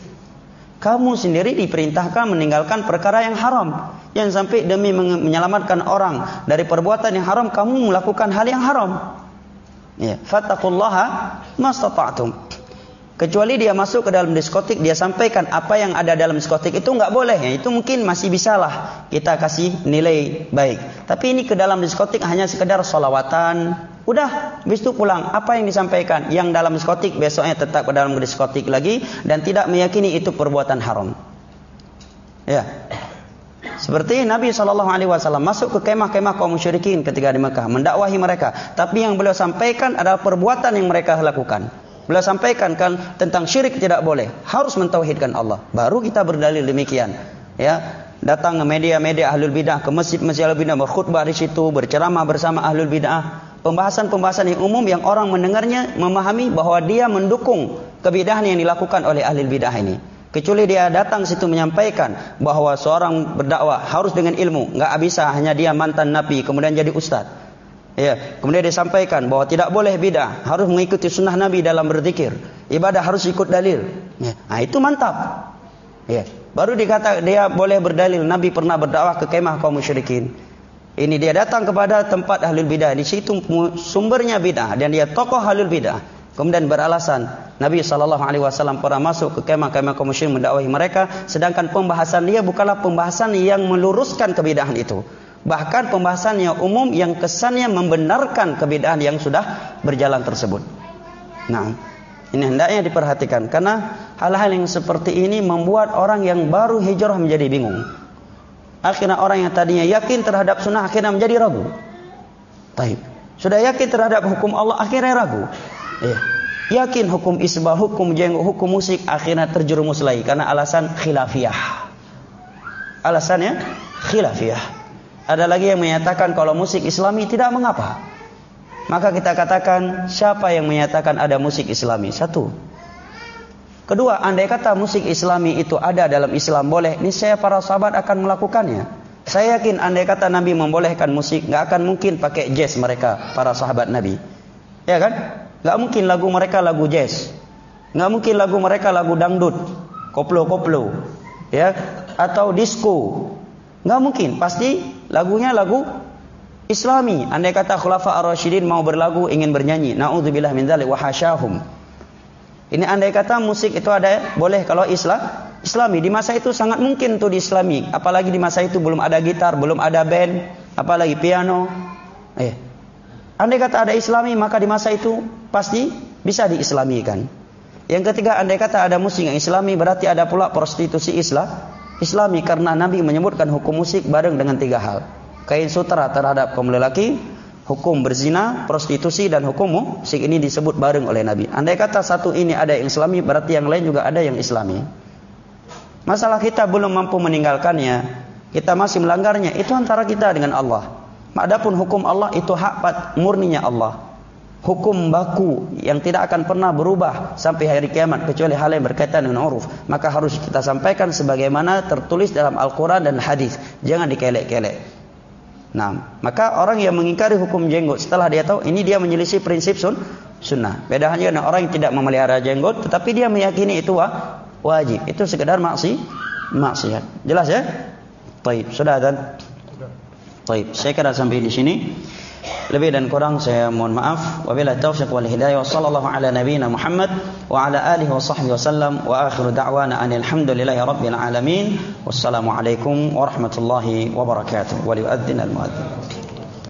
Kamu sendiri diperintahkan meninggalkan perkara yang haram. Yang sampai demi menyelamatkan orang dari perbuatan yang haram, kamu melakukan hal yang haram. Ya, fattaqullaha mastata'tum. Kecuali dia masuk ke dalam diskotik, dia sampaikan apa yang ada dalam diskotik, itu nggak boleh. Ya, itu mungkin masih bisalah kita kasih nilai baik. Tapi ini ke dalam diskotik hanya sekedar sholawatan, udah, habis itu pulang. Apa yang disampaikan? Yang dalam diskotik besoknya tetap ke dalam diskotik lagi dan tidak meyakini itu perbuatan haram. Ya, seperti Nabi shallallahu alaihi wasallam masuk ke kemah-kemah kaum musyrikin ketika di Mekah, mendakwahi mereka. Tapi yang beliau sampaikan adalah perbuatan yang mereka lakukan. Beliau sampaikan kan tentang syirik tidak boleh, harus mentauhidkan Allah. Baru kita berdalil demikian. Ya, datang ke media-media ahlul bidah, ke masjid-masjid ahlul bidah, berkhutbah di situ, berceramah bersama ahlul bidah. Pembahasan-pembahasan yang umum yang orang mendengarnya memahami bahwa dia mendukung kebidahan yang dilakukan oleh ahlul bidah ini. Kecuali dia datang situ menyampaikan bahwa seorang berdakwah harus dengan ilmu, enggak bisa hanya dia mantan nabi kemudian jadi ustaz. Ya, kemudian dia sampaikan bahwa tidak boleh bidah, harus mengikuti sunnah Nabi dalam berzikir. Ibadah harus ikut dalil. Ya, nah itu mantap. Ya, baru dikata dia boleh berdalil Nabi pernah berdakwah ke kemah kaum musyrikin. Ini dia datang kepada tempat ahlul bidah, di situ sumbernya bidah dan dia tokoh ahlul bidah. Kemudian beralasan Nabi shallallahu alaihi wasallam pernah masuk ke kemah-kemah kaum musyrikin mendakwahi mereka, sedangkan pembahasan dia bukanlah pembahasan yang meluruskan kebidahan itu. Bahkan pembahasannya umum yang kesannya membenarkan kebidahan yang sudah berjalan tersebut. Nah, ini hendaknya diperhatikan karena hal-hal yang seperti ini membuat orang yang baru hijrah menjadi bingung. Akhirnya orang yang tadinya yakin terhadap sunnah akhirnya menjadi ragu. Taib. Sudah yakin terhadap hukum Allah akhirnya ragu. Ya. Yakin hukum isbah, hukum jenggot, hukum musik akhirnya terjerumus lagi karena alasan khilafiyah. Alasannya khilafiyah. Ada lagi yang menyatakan kalau musik Islami tidak mengapa. Maka kita katakan siapa yang menyatakan ada musik Islami? Satu. Kedua, andai kata musik Islami itu ada dalam Islam boleh, niscaya para sahabat akan melakukannya. Saya yakin andai kata Nabi membolehkan musik, nggak akan mungkin pakai jazz mereka para sahabat Nabi. Ya kan? Nggak mungkin lagu mereka lagu jazz. Nggak mungkin lagu mereka lagu dangdut, koplo-koplo, ya, atau disco. Nggak mungkin, pasti lagunya lagu Islami. Andai kata Khulafa ar-Rasyidin mau berlagu, ingin bernyanyi, na'udzubillah min dzalik wa hasyahum. Ini andai kata musik itu ada boleh kalau Islam Islami. Di masa itu sangat mungkin itu di Islami. Apalagi di masa itu belum ada gitar, belum ada band, apalagi piano. Eh, andai kata ada Islami, maka di masa itu pasti bisa diislamikan. Yang ketiga, andai kata ada musik yang islami, berarti ada pula prostitusi Islam, islami, karena Nabi menyebutkan hukum musik bareng dengan tiga hal. Kain sutra terhadap kaum lelaki, hukum berzina, prostitusi, dan hukum musik ini disebut bareng oleh Nabi. Andai kata satu ini ada yang islami, berarti yang lain juga ada yang islami. Masalah kita belum mampu meninggalkannya, kita masih melanggarnya, itu antara kita dengan Allah. Adapun hukum Allah itu hak murninya Allah. Hukum baku yang tidak akan pernah berubah sampai hari kiamat kecuali hal yang berkaitan dengan uruf, maka harus kita sampaikan sebagaimana tertulis dalam Al-Quran dan hadis. Jangan dikelek-kelek. Nah, maka orang yang mengingkari hukum jenggot setelah dia tahu ini, dia menyelisih prinsip sun, sunnah. Beda hanya dengan orang yang tidak memelihara jenggot tetapi dia meyakini itu wajib. Itu sekedar maksi, maksiat. Jelas ya? Baik, sudah kan? Baik, saya kira sampai di sini. Lebih dan kurang saya mohon maaf. Wabillahi taufiq wal hidayah. Wassallallahu ala nabiyyina Muhammad wa ala alihi wa sahbihi wasallam. Wa akhiru da'wana anil hamdulillahi rabbil alamin. Wassalamu alaikum warahmatullahi wabarakatuh. Wa liu'adzin al-mu'adzin.